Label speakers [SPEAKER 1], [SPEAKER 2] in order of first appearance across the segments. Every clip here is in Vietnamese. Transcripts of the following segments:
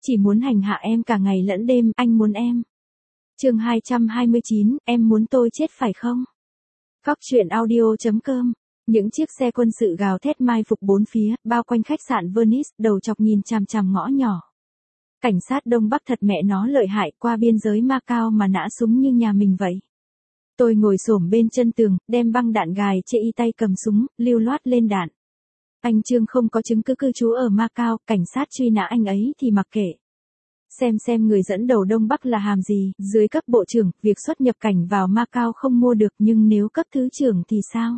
[SPEAKER 1] chỉ muốn hành hạ em cả ngày lẫn đêm, anh muốn em. Chương 229, em muốn tôi chết phải không? Góc truyện audio.com. Những chiếc xe quân sự gào thét mai phục bốn phía, bao quanh khách sạn Venice, đầu chọc nhìn chằm chằm ngõ nhỏ. Cảnh sát Đông Bắc thật mẹ nó lợi hại, qua biên giới Macau mà nã súng như nhà mình vậy. Tôi ngồi xổm bên chân tường, đem băng đạn gài chê y tay cầm súng, lưu loát lên đạn. Anh Trương không có chứng cứ cư trú ở Macau, cảnh sát truy nã anh ấy thì mặc kệ. Xem người dẫn đầu Đông Bắc là hàm gì, dưới cấp bộ trưởng, việc xuất nhập cảnh vào Macau không mua được, nhưng nếu cấp thứ trưởng thì sao?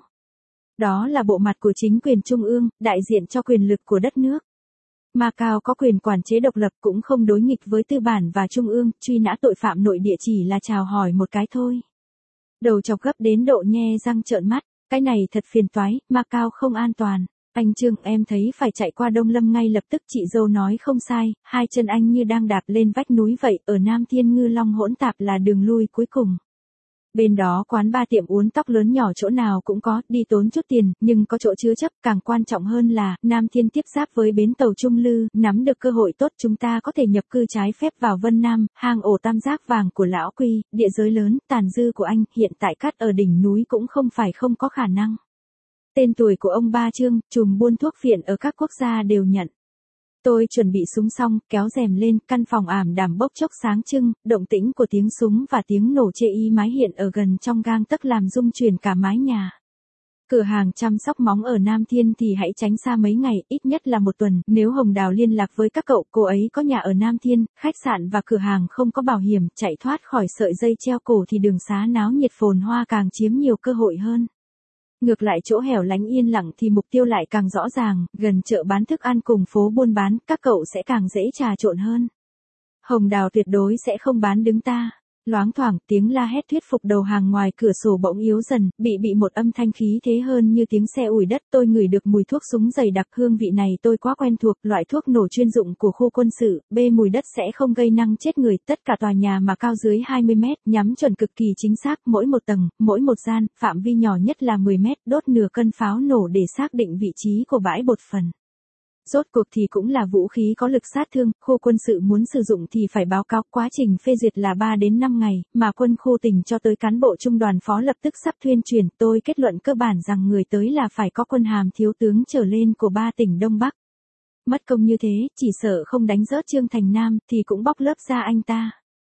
[SPEAKER 1] Đó là bộ mặt của chính quyền trung ương, đại diện cho quyền lực của đất nước. Macau có quyền quản chế độc lập, cũng không đối nghịch với tư bản và trung ương, truy nã tội phạm nội địa chỉ là chào hỏi một cái thôi. Đầu chọc gấp đến độ nhe răng trợn mắt, cái này thật phiền toái, Macau không an toàn. Anh Trương, em thấy phải chạy qua Đông Lâm ngay lập tức, chị dâu nói không sai, hai chân anh như đang đạp lên vách núi vậy, ở Nam Thiên Ngư Long hỗn tạp là đường lui cuối cùng. Bên đó quán bar tiệm uốn tóc lớn nhỏ chỗ nào cũng có, đi tốn chút tiền, nhưng có chỗ chứa chấp, càng quan trọng hơn là, Nam Thiên tiếp giáp với bến tàu Trung Lư, nắm được cơ hội tốt chúng ta có thể nhập cư trái phép vào Vân Nam, hang ổ tam giác vàng của Lão Quy, địa giới lớn, tàn dư của anh, hiện tại cát ở đỉnh núi cũng không phải không có khả năng. Tên tuổi của ông Ba Trương, trùm buôn thuốc phiện ở các quốc gia đều nhận. Tôi chuẩn bị súng xong, kéo rèm lên, căn phòng ảm đạm bốc chốc sáng trưng, động tĩnh của tiếng súng và tiếng nổ chê y mái hiện ở gần trong gang tấc làm rung chuyển cả mái nhà. Cửa hàng chăm sóc móng ở Nam Thiên thì hãy tránh xa mấy ngày, ít nhất là một tuần, nếu Hồng Đào liên lạc với các cậu, cô ấy có nhà ở Nam Thiên, khách sạn và cửa hàng không có bảo hiểm, chạy thoát khỏi sợi dây treo cổ thì đường xá náo nhiệt phồn hoa càng chiếm nhiều cơ hội hơn. Ngược lại chỗ hẻo lánh yên lặng thì mục tiêu lại càng rõ ràng, gần chợ bán thức ăn cùng phố buôn bán, các cậu sẽ càng dễ trà trộn hơn. Hồng Đào tuyệt đối sẽ không bán đứng ta. Loáng thoảng, tiếng la hét thuyết phục đầu hàng ngoài cửa sổ bỗng yếu dần, bị một âm thanh khí thế hơn như tiếng xe ủi đất. Tôi ngửi được mùi thuốc súng dày đặc, hương vị này tôi quá quen thuộc, loại thuốc nổ chuyên dụng của khu quân sự, mùi đất sẽ không gây năng chết người. Tất cả tòa nhà mà cao dưới 20 mét, nhắm chuẩn cực kỳ chính xác, mỗi một tầng, mỗi một gian, phạm vi nhỏ nhất là 10 mét, đốt nửa cân pháo nổ để xác định vị trí của bãi bột phần. Rốt cuộc thì cũng là vũ khí có lực sát thương, khu quân sự muốn sử dụng thì phải báo cáo, quá trình phê duyệt là 3 đến 5 ngày, mà quân khu tỉnh cho tới cán bộ trung đoàn phó lập tức sắp thuyên chuyển, tôi kết luận cơ bản rằng người tới là phải có quân hàm thiếu tướng trở lên của 3 tỉnh Đông Bắc. Mất công như thế, chỉ sợ không đánh rớt Trương Thành Nam thì cũng bóc lớp ra anh ta.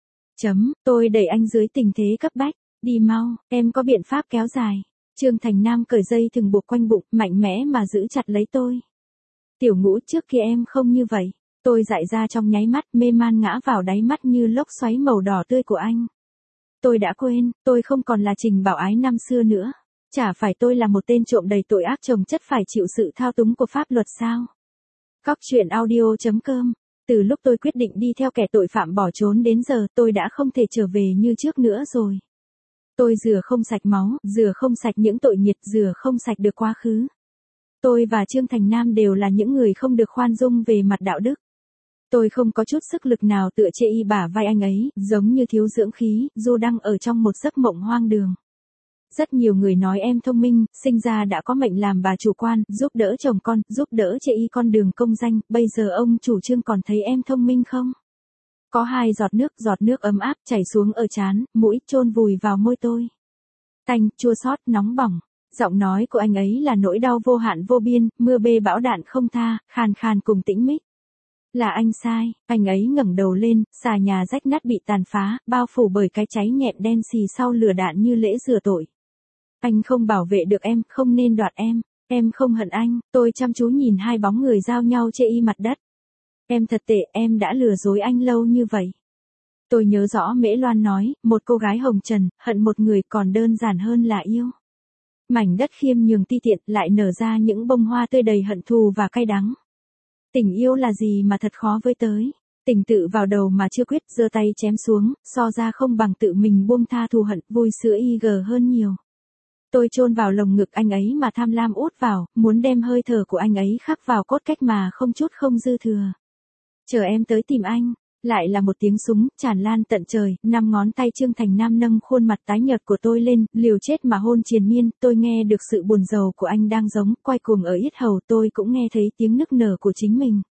[SPEAKER 1] Tôi đẩy anh dưới tình thế cấp bách, đi mau, em có biện pháp kéo dài. Trương Thành Nam cởi dây thừng buộc quanh bụng, mạnh mẽ mà giữ chặt lấy tôi. Tiểu Ngũ, trước kia em không như vậy. Tôi dại ra trong nháy mắt, mê man ngã vào đáy mắt như lốc xoáy màu đỏ tươi của anh. Tôi đã quên, tôi không còn là Trình Bảo Ái năm xưa nữa. Chả phải tôi là một tên trộm đầy tội ác chồng chất phải chịu sự thao túng của pháp luật sao? Góc truyện audio.com. Từ lúc tôi quyết định đi theo kẻ tội phạm bỏ trốn đến giờ, tôi đã không thể trở về như trước nữa rồi. Tôi rửa không sạch máu, rửa không sạch những tội nghiệt, rửa không sạch được quá khứ. Tôi và Trương Thành Nam đều là những người không được khoan dung về mặt đạo đức. Tôi không có chút sức lực nào tựa chê y bả vai anh ấy, giống như thiếu dưỡng khí, dù đang ở trong một giấc mộng hoang đường. Rất nhiều người nói em thông minh, sinh ra đã có mệnh làm bà chủ quan, giúp đỡ chồng con, giúp đỡ chê y con đường công danh, bây giờ ông chủ Trương còn thấy em thông minh không? Có hai giọt nước ấm áp chảy xuống ở trán, mũi chôn vùi vào môi tôi. Tanh, chua xót, nóng bỏng. Giọng nói của anh ấy là nỗi đau vô hạn vô biên, mưa bê bão đạn không tha, khàn khàn cùng tĩnh mịch. Là anh sai, anh ấy ngẩng đầu lên, xà nhà rách nát bị tàn phá, bao phủ bởi cái cháy nhẹm đen xì sau lửa đạn như lễ rửa tội. Anh không bảo vệ được em, không nên đoạt em không hận anh. Tôi chăm chú nhìn hai bóng người giao nhau chê y mặt đất. Em thật tệ, em đã lừa dối anh lâu như vậy. Tôi nhớ rõ Mễ Loan nói, một cô gái hồng trần, hận một người còn đơn giản hơn là yêu. Mảnh đất khiêm nhường ti tiện lại nở ra những bông hoa tươi đầy hận thù và cay đắng. Tình yêu là gì mà thật khó với tới. Tình tự vào đầu mà chưa quyết, giơ tay chém xuống, so ra không bằng tự mình buông tha thù hận, vui sữa IG hơn nhiều. Tôi chôn vào lồng ngực anh ấy mà tham lam út vào, muốn đem hơi thở của anh ấy khắc vào cốt cách mà không chút không dư thừa. Chờ em tới tìm anh. Lại là một tiếng súng, tràn lan tận trời, 5 ngón tay Trương Thành Nam nâng khuôn mặt tái nhợt của tôi lên, liều chết mà hôn triền miên, tôi nghe được sự buồn rầu của anh đang giống, quay cuồng ở yết hầu, tôi cũng nghe thấy tiếng nức nở của chính mình.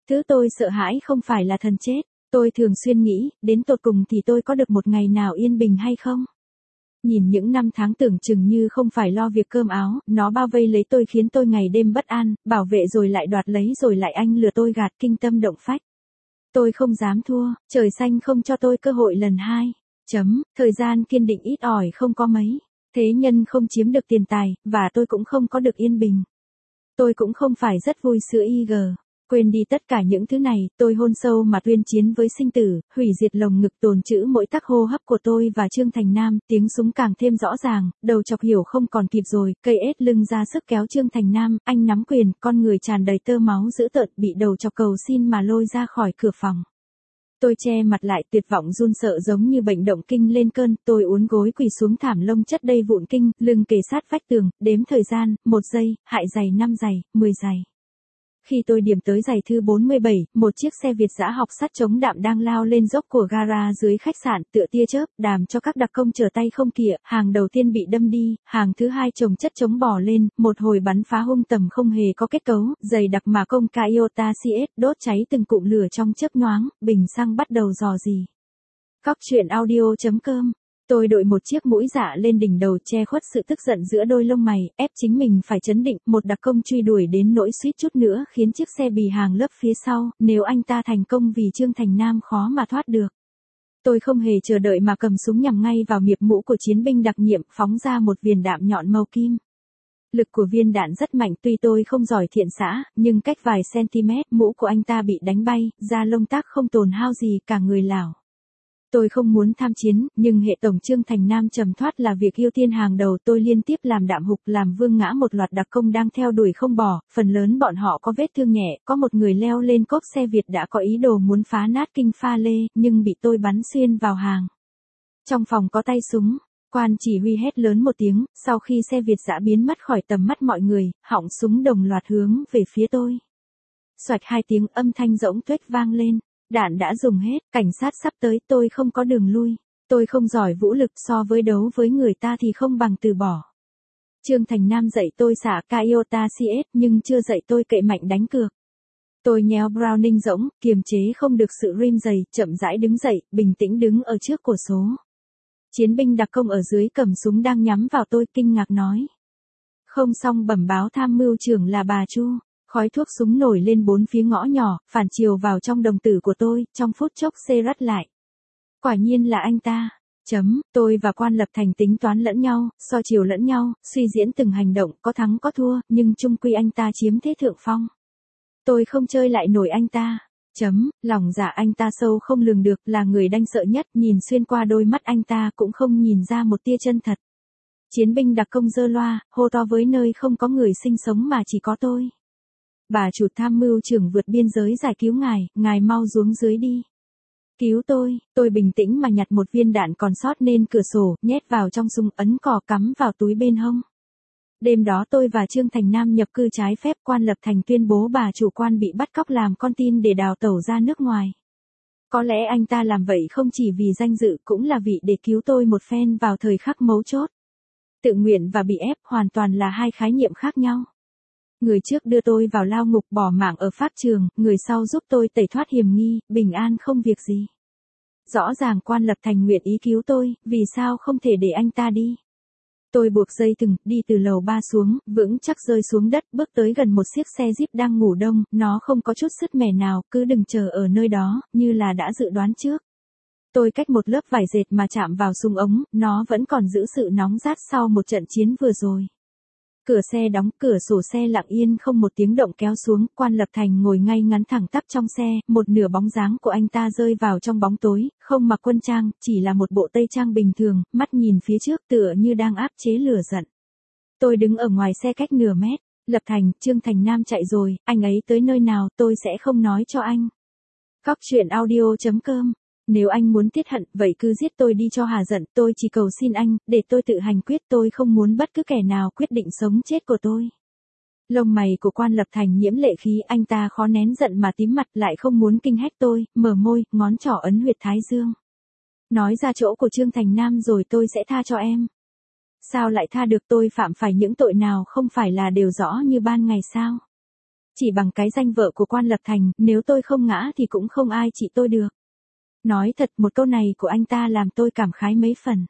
[SPEAKER 1] Thứ tôi sợ hãi không phải là thần chết. Tôi thường xuyên nghĩ, đến tột cùng thì tôi có được một ngày nào yên bình hay không? Nhìn những năm tháng tưởng chừng như không phải lo việc cơm áo, nó bao vây lấy tôi khiến tôi ngày đêm bất an, bảo vệ rồi lại đoạt lấy rồi lại anh lừa tôi gạt kinh tâm động phách. Tôi không dám thua, trời xanh không cho tôi cơ hội lần hai. Thời gian kiên định ít ỏi không có mấy. Thế nhân không chiếm được tiền tài, và tôi cũng không có được yên bình. Tôi cũng không phải rất vui sữa IG. Quên đi tất cả những thứ này, tôi hôn sâu mà tuyên chiến với sinh tử, hủy diệt lồng ngực tồn trữ mỗi tắc hô hấp của tôi và Trương Thành Nam, tiếng súng càng thêm rõ ràng, đầu chọc hiểu không còn kịp rồi, cây ết lưng ra sức kéo Trương Thành Nam, anh nắm quyền, con người tràn đầy tơ máu dữ tợn bị đầu chọc cầu xin mà lôi ra khỏi cửa phòng. Tôi che mặt lại tuyệt vọng run sợ giống như bệnh động kinh lên cơn, tôi uốn gối quỳ xuống thảm lông chất đầy vụn kinh, lưng kề sát vách tường, đếm thời gian, 1 giây, hại giày 5 giày, 10 giày. Khi tôi điểm tới giày thứ 47, một chiếc xe Việt dã học sắt chống đạm đang lao lên dốc của gara dưới khách sạn tựa tia chớp, đàm cho các đặc công trở tay không kịp, hàng đầu tiên bị đâm đi, hàng thứ hai chồng chất chống bò lên, một hồi bắn phá hung tầm không hề có kết cấu, dày đặc mà công Toyota CS đốt cháy từng cụm lửa trong chớp nhoáng, bình xăng bắt đầu rò rỉ. Cóc truyện audio.com. Tôi đội một chiếc mũi dạ lên đỉnh đầu che khuất sự tức giận giữa đôi lông mày, ép chính mình phải trấn định, một đặc công truy đuổi đến nỗi suýt chút nữa khiến chiếc xe bị hàng lấp phía sau, nếu anh ta thành công vì Trương Thành Nam khó mà thoát được. Tôi không hề chờ đợi mà cầm súng nhằm ngay vào miệp mũ của chiến binh đặc nhiệm, phóng ra một viền đạn nhọn màu kim. Lực của viên đạn rất mạnh, tuy tôi không giỏi thiện xạ, nhưng cách vài cm, mũ của anh ta bị đánh bay, da lông tác không tổn hao gì, cả người lảo. Tôi không muốn tham chiến, nhưng hệ tổng Trương Thành Nam trầm thoát là việc ưu tiên hàng đầu. Tôi liên tiếp làm đạm hục, làm vương ngã một loạt đặc công đang theo đuổi không bỏ, phần lớn bọn họ có vết thương nhẹ, có một người leo lên cốp xe Việt đã có ý đồ muốn phá nát kinh pha lê, nhưng bị tôi bắn xuyên vào hàng. Trong phòng có tay súng, quan chỉ huy hét lớn một tiếng, sau khi xe Việt dã biến mất khỏi tầm mắt mọi người, họng súng đồng loạt hướng về phía tôi. Xoạch 2 tiếng âm thanh rỗng tuếch vang lên. Đạn đã dùng hết, cảnh sát sắp tới, tôi không có đường lui. Tôi không giỏi vũ lực, so với đấu với người ta thì không bằng từ bỏ. Trương Thành Nam dạy tôi xả Toyota CS nhưng chưa dạy tôi cậy mạnh đánh cược. Tôi nhéo Browning rỗng, kiềm chế không được sự rim dày, chậm rãi đứng dậy, bình tĩnh đứng ở trước cổ số. Chiến binh đặc công ở dưới cầm súng đang nhắm vào tôi, kinh ngạc nói. Không xong, bẩm báo tham mưu trưởng là bà Chu. Khói thuốc súng nổi lên bốn phía ngõ nhỏ, phản chiếu vào trong đồng tử của tôi, trong phút chốc xê rắt lại. Quả nhiên là anh ta. Tôi và Quan Lập Thành tính toán lẫn nhau, so chiều lẫn nhau, suy diễn từng hành động, có thắng có thua, nhưng chung quy anh ta chiếm thế thượng phong. Tôi không chơi lại nổi anh ta. Lòng dạ anh ta sâu không lường được, là người đanh sợ nhất, nhìn xuyên qua đôi mắt anh ta cũng không nhìn ra một tia chân thật. Chiến binh đặc công giơ loa, hô to với nơi không có người sinh sống mà chỉ có tôi. Bà chủ tham mưu trưởng vượt biên giới giải cứu ngài mau xuống dưới đi. Cứu tôi bình tĩnh mà nhặt một viên đạn còn sót nên cửa sổ, nhét vào trong súng, ấn cò cắm vào túi bên hông. Đêm đó tôi và Trương Thành Nam nhập cư trái phép, Quan Lập Thành tuyên bố bà chủ Quan bị bắt cóc làm con tin để đào tẩu ra nước ngoài. Có lẽ anh ta làm vậy không chỉ vì danh dự, cũng là vì để cứu tôi một phen vào thời khắc mấu chốt. Tự nguyện và bị ép hoàn toàn là hai khái niệm khác nhau. Người trước đưa tôi vào lao ngục bỏ mạng ở pháp trường, người sau giúp tôi tẩy thoát hiểm nghi, bình an không việc gì. Rõ ràng Quan Lập Thành nguyện ý cứu tôi, vì sao không thể để anh ta đi. Tôi buộc dây thừng, đi từ lầu 3 xuống, vững chắc rơi xuống đất, bước tới gần một chiếc xe Jeep đang ngủ đông, nó không có chút sứt mẻ nào, cứ đừng chờ ở nơi đó, như là đã dự đoán trước. Tôi cách một lớp vải dệt mà chạm vào súng ống, nó vẫn còn giữ sự nóng rát sau một trận chiến vừa rồi. Cửa xe đóng, cửa sổ xe lặng yên không một tiếng động kéo xuống, Quan Lập Thành ngồi ngay ngắn thẳng tắp trong xe, một nửa bóng dáng của anh ta rơi vào trong bóng tối, không mặc quân trang, chỉ là một bộ tây trang bình thường, mắt nhìn phía trước tựa như đang áp chế lửa giận. Tôi đứng ở ngoài xe cách nửa mét. Lập Thành, Trương Thành Nam chạy rồi, anh ấy tới nơi nào tôi sẽ không nói cho anh. Cóc truyện audio.com. Nếu anh muốn tiết hận, vậy cứ giết tôi đi cho hà giận, tôi chỉ cầu xin anh, để tôi tự hành quyết, tôi không muốn bất cứ kẻ nào quyết định sống chết của tôi. Lông mày của Quan Lập Thành nhiễm lệ khí, anh ta khó nén giận mà tím mặt, lại không muốn kinh hách tôi, mở môi, ngón trỏ ấn huyệt thái dương. Nói ra chỗ của Trương Thành Nam rồi tôi sẽ tha cho em. Sao lại tha được, tôi phạm phải những tội nào không phải là đều rõ như ban ngày sao? Chỉ bằng cái danh vợ của Quan Lập Thành, nếu tôi không ngã thì cũng không ai trị tôi được. Nói thật, một câu này của anh ta làm tôi cảm khái mấy phần.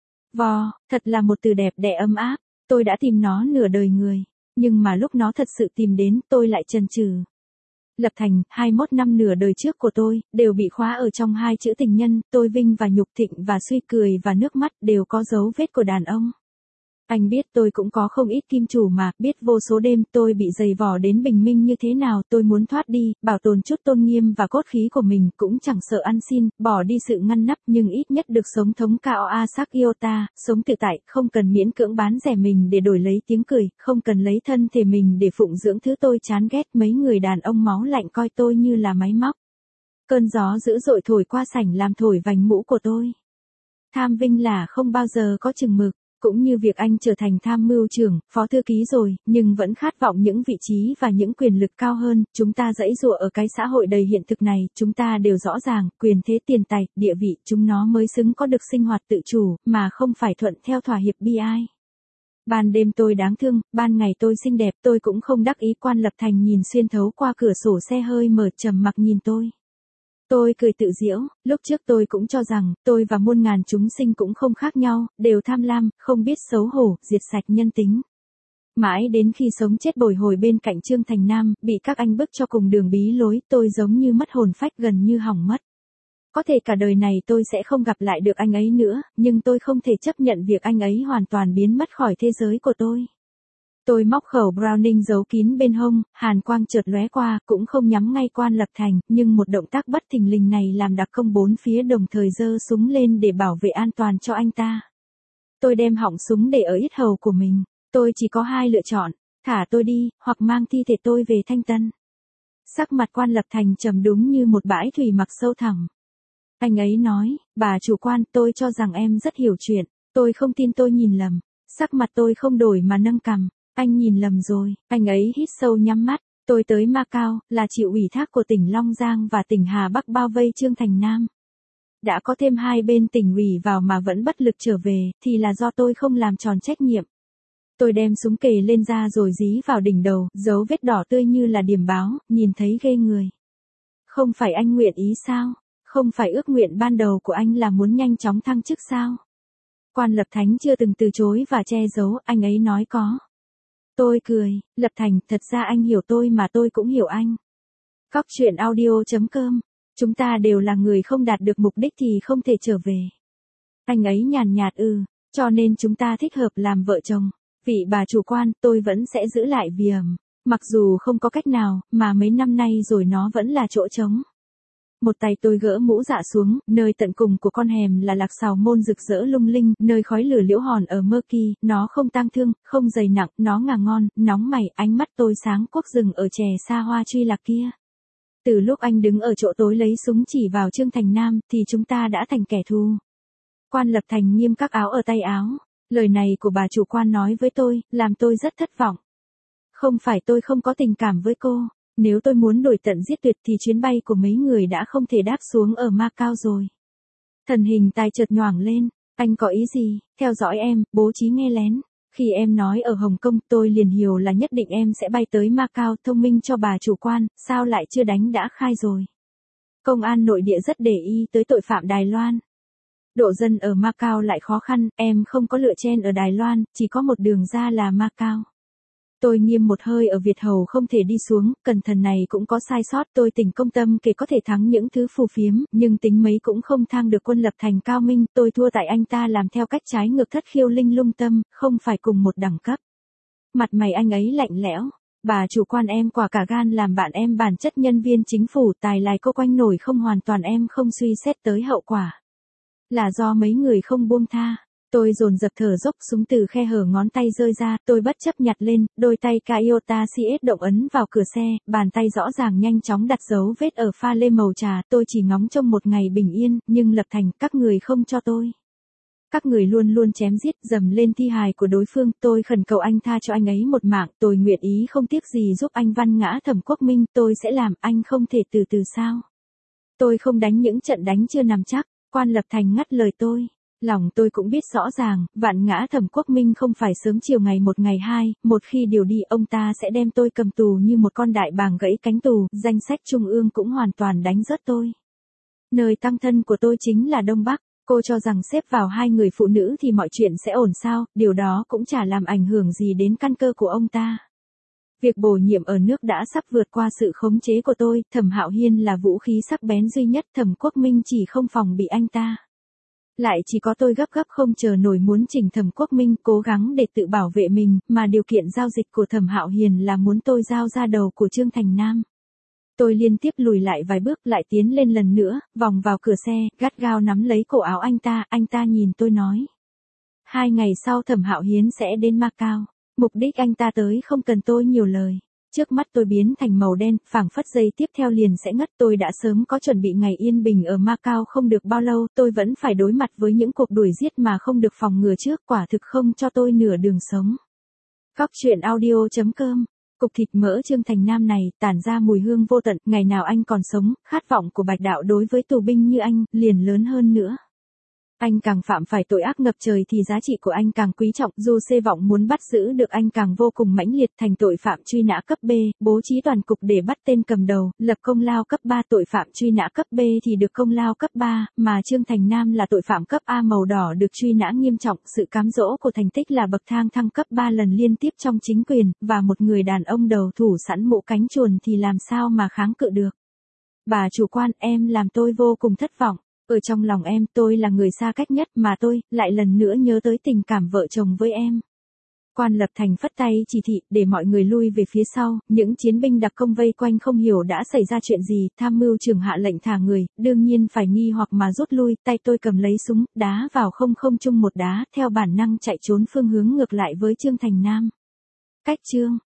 [SPEAKER 1] Thật là một từ đẹp đẽ ấm áp, tôi đã tìm nó nửa đời người, nhưng mà lúc nó thật sự tìm đến, tôi lại chần chừ. Lập Thành, 21 năm nửa đời trước của tôi, đều bị khóa ở trong hai chữ tình nhân, tôi vinh và nhục, thịnh và suy, cười và nước mắt, đều có dấu vết của đàn ông. Anh biết tôi cũng có không ít kim chủ mà, biết vô số đêm tôi bị giày vò đến bình minh như thế nào, tôi muốn thoát đi, bảo tồn chút tôn nghiêm và cốt khí của mình, cũng chẳng sợ ăn xin, bỏ đi sự ngăn nắp, nhưng ít nhất được sống thống cao Asak Iota, sống tự tại, không cần miễn cưỡng bán rẻ mình để đổi lấy tiếng cười, không cần lấy thân thể mình để phụng dưỡng thứ tôi chán ghét. Mấy người đàn ông máu lạnh coi tôi như là máy móc. Cơn gió dữ dội thổi qua sảnh làm thổi vành mũ của tôi. Tham vinh là không bao giờ có chừng mực. Cũng như việc anh trở thành tham mưu trưởng, phó thư ký rồi, nhưng vẫn khát vọng những vị trí và những quyền lực cao hơn, chúng ta giãy giụa ở cái xã hội đầy hiện thực này, chúng ta đều rõ ràng, quyền thế tiền tài, địa vị, chúng nó mới xứng có được sinh hoạt tự chủ, mà không phải thuận theo thỏa hiệp bi ai. Ban đêm tôi đáng thương, ban ngày tôi xinh đẹp, tôi cũng không đắc ý. Quan Lập Thành nhìn xuyên thấu qua cửa sổ xe hơi mở, trầm mặc nhìn tôi. Tôi cười tự giễu, lúc trước tôi cũng cho rằng, tôi và muôn ngàn chúng sinh cũng không khác nhau, đều tham lam, không biết xấu hổ, diệt sạch nhân tính. Mãi đến khi sống chết bồi hồi bên cạnh Trương Thành Nam, bị các anh bức cho cùng đường bí lối, tôi giống như mất hồn phách, gần như hỏng mất. Có thể cả đời này tôi sẽ không gặp lại được anh ấy nữa, nhưng tôi không thể chấp nhận việc anh ấy hoàn toàn biến mất khỏi thế giới của tôi. Tôi móc khẩu Browning giấu kín bên hông, hàn quang chợt lóe qua, cũng không nhắm ngay Quan Lập Thành, nhưng một động tác bất thình lình này làm đặc công bốn phía đồng thời giơ súng lên để bảo vệ an toàn cho anh ta. Tôi đem họng súng để ở yết hầu của mình, tôi chỉ có hai lựa chọn, thả tôi đi, hoặc mang thi thể tôi về Thanh Tân. Sắc mặt Quan Lập Thành trầm đúng như một bãi thủy mặc sâu thẳm. Anh ấy nói, bà chủ Quan, tôi cho rằng em rất hiểu chuyện, tôi không tin tôi nhìn lầm. Sắc mặt tôi không đổi mà nâng cằm. Anh nhìn lầm rồi. Anh ấy hít sâu nhắm mắt. Tôi tới Macau, là chịu ủy thác của tỉnh Long Giang và tỉnh Hà Bắc bao vây Trương Thành Nam. Đã có thêm hai bên tỉnh ủy vào mà vẫn bất lực trở về, thì là do tôi không làm tròn trách nhiệm. Tôi đem súng kề lên ra rồi dí vào đỉnh đầu, dấu vết đỏ tươi như là điểm báo, nhìn thấy ghê người. Không phải anh nguyện ý sao? Không phải ước nguyện ban đầu của anh là muốn nhanh chóng thăng chức sao? Quan Lập Thành chưa từng từ chối và che giấu, anh ấy nói có. Tôi cười, Lập Thành, thật ra anh hiểu tôi mà tôi cũng hiểu anh. Góc truyện audio.com, chúng ta đều là người không đạt được mục đích thì không thể trở về. Anh ấy nhàn nhạt cho nên chúng ta thích hợp làm vợ chồng. Vị bà chủ Quan, tôi vẫn sẽ giữ lại vì mặc dù không có cách nào, mà mấy năm nay rồi nó vẫn là chỗ trống. Một tay tôi gỡ mũ dạ xuống, nơi tận cùng của con hẻm là Lạc Sào Môn rực rỡ lung linh, nơi khói lửa liễu hòn ở Mơ Kỳ, nó không tang thương, không dày nặng, nó ngả ngon, nóng mày, ánh mắt tôi sáng quốc rừng ở chè xa hoa truy lạc kia. Từ lúc anh đứng ở chỗ tối lấy súng chỉ vào Trương Thành Nam, thì chúng ta đã thành kẻ thù. Quan Lập Thành nghiêm các áo ở tay áo. Lời này của bà chủ Quan nói với tôi, làm tôi rất thất vọng. Không phải tôi không có tình cảm với cô. Nếu tôi muốn đuổi tận giết tuyệt thì chuyến bay của mấy người đã không thể đáp xuống ở Macau rồi. Thần hình tài chợt nhoảng lên, anh có ý gì, theo dõi em, bố trí nghe lén. Khi em nói ở Hồng Kông tôi liền hiểu là nhất định em sẽ bay tới Macau. Thông minh cho bà chủ Quan, sao lại chưa đánh đã khai rồi. Công an nội địa rất để ý tới tội phạm Đài Loan. Độ dân ở Macau lại khó khăn, em không có lựa chen ở Đài Loan, chỉ có một đường ra là Macau. Tôi nghiêm một hơi ở Việt Hầu không thể đi xuống, cẩn thận này cũng có sai sót, tôi tỉnh công tâm kể có thể thắng những thứ phù phiếm, nhưng tính mấy cũng không thang được Quân Lập Thành cao minh, tôi thua tại anh ta làm theo cách trái ngược thất khiêu linh lung tâm, không phải cùng một đẳng cấp. Mặt mày anh ấy lạnh lẽo, bà chủ Quan em quả cả gan làm bạn em bản chất nhân viên chính phủ tài lài cô quanh nổi không hoàn toàn em không suy xét tới hậu quả. Là do mấy người không buông tha. Tôi dồn dập thở dốc súng từ khe hở ngón tay rơi ra, tôi bất chấp nhặt lên, đôi tay Toyota CS động ấn vào cửa xe, bàn tay rõ ràng nhanh chóng đặt dấu vết ở pha lê màu trà, tôi chỉ ngóng trông một ngày bình yên, nhưng Lập Thành, các người không cho tôi. Các người luôn luôn chém giết, dầm lên thi hài của đối phương, tôi khẩn cầu anh tha cho anh ấy một mạng, tôi nguyện ý không tiếc gì giúp anh văn ngã Thẩm Quốc Minh, tôi sẽ làm, anh không thể từ từ sao. Tôi không đánh những trận đánh chưa nằm chắc, Quan Lập Thành ngắt lời tôi. Lòng tôi cũng biết rõ ràng, vạn ngã Thẩm Quốc Minh không phải sớm chiều ngày một ngày hai, một khi điều đi ông ta sẽ đem tôi cầm tù như một con đại bàng gãy cánh tù, danh sách trung ương cũng hoàn toàn đánh rớt tôi. Nơi tăng thân của tôi chính là Đông Bắc, cô cho rằng xếp vào hai người phụ nữ thì mọi chuyện sẽ ổn sao, điều đó cũng chả làm ảnh hưởng gì đến căn cơ của ông ta. Việc bổ nhiệm ở nước đã sắp vượt qua sự khống chế của tôi, Thẩm Hạo Hiên là vũ khí sắc bén duy nhất, Thẩm Quốc Minh chỉ không phòng bị anh ta. Lại chỉ có tôi gấp gáp không chờ nổi muốn chỉnh Thẩm Quốc Minh cố gắng để tự bảo vệ mình, mà điều kiện giao dịch của Thẩm Hạo Hiền là muốn tôi giao ra đầu của Trương Thành Nam. Tôi liên tiếp lùi lại vài bước lại tiến lên lần nữa, vòng vào cửa xe, gắt gao nắm lấy cổ áo anh ta nhìn tôi nói. 2 ngày sau Thẩm Hạo Hiến sẽ đến Macau, mục đích anh ta tới không cần tôi nhiều lời. Trước mắt tôi biến thành màu đen, phảng phất giây tiếp theo liền sẽ ngất. Tôi đã sớm có chuẩn bị ngày yên bình ở Macau không được bao lâu, tôi vẫn phải đối mặt với những cuộc đuổi giết mà không được phòng ngừa trước, quả thực không cho tôi nửa đường sống. Góc truyện audio.com. Cục thịt mỡ Trương Thành Nam này tản ra mùi hương vô tận, ngày nào anh còn sống, khát vọng của Bạch Đạo đối với tù binh như anh liền lớn hơn nữa. Anh càng phạm phải tội ác ngập trời thì giá trị của anh càng quý trọng, dù xê vọng muốn bắt giữ được anh càng vô cùng mãnh liệt, thành tội phạm truy nã cấp B, bố trí toàn cục để bắt tên cầm đầu, lập công lao cấp 3, tội phạm truy nã cấp B thì được công lao cấp 3, mà Trương Thành Nam là tội phạm cấp A màu đỏ được truy nã nghiêm trọng, sự cám dỗ của thành tích là bậc thang thăng cấp 3 lần liên tiếp trong chính quyền, và một người đàn ông đầu thủ sẵn mũ cánh chuồn thì làm sao mà kháng cự được. Bà chủ quan, em làm tôi vô cùng thất vọng. Ở trong lòng em, tôi là người xa cách nhất mà tôi lại lần nữa nhớ tới tình cảm vợ chồng với em. Quan Lập Thành phất tay chỉ thị để mọi người lui về phía sau, những chiến binh đặc công vây quanh không hiểu đã xảy ra chuyện gì, tham mưu trưởng hạ lệnh thả người, đương nhiên phải nghi hoặc mà rút lui, tay tôi cầm lấy súng, đá vào không trung một đá, theo bản năng chạy trốn phương hướng ngược lại với Trương Thành Nam. Cách Trương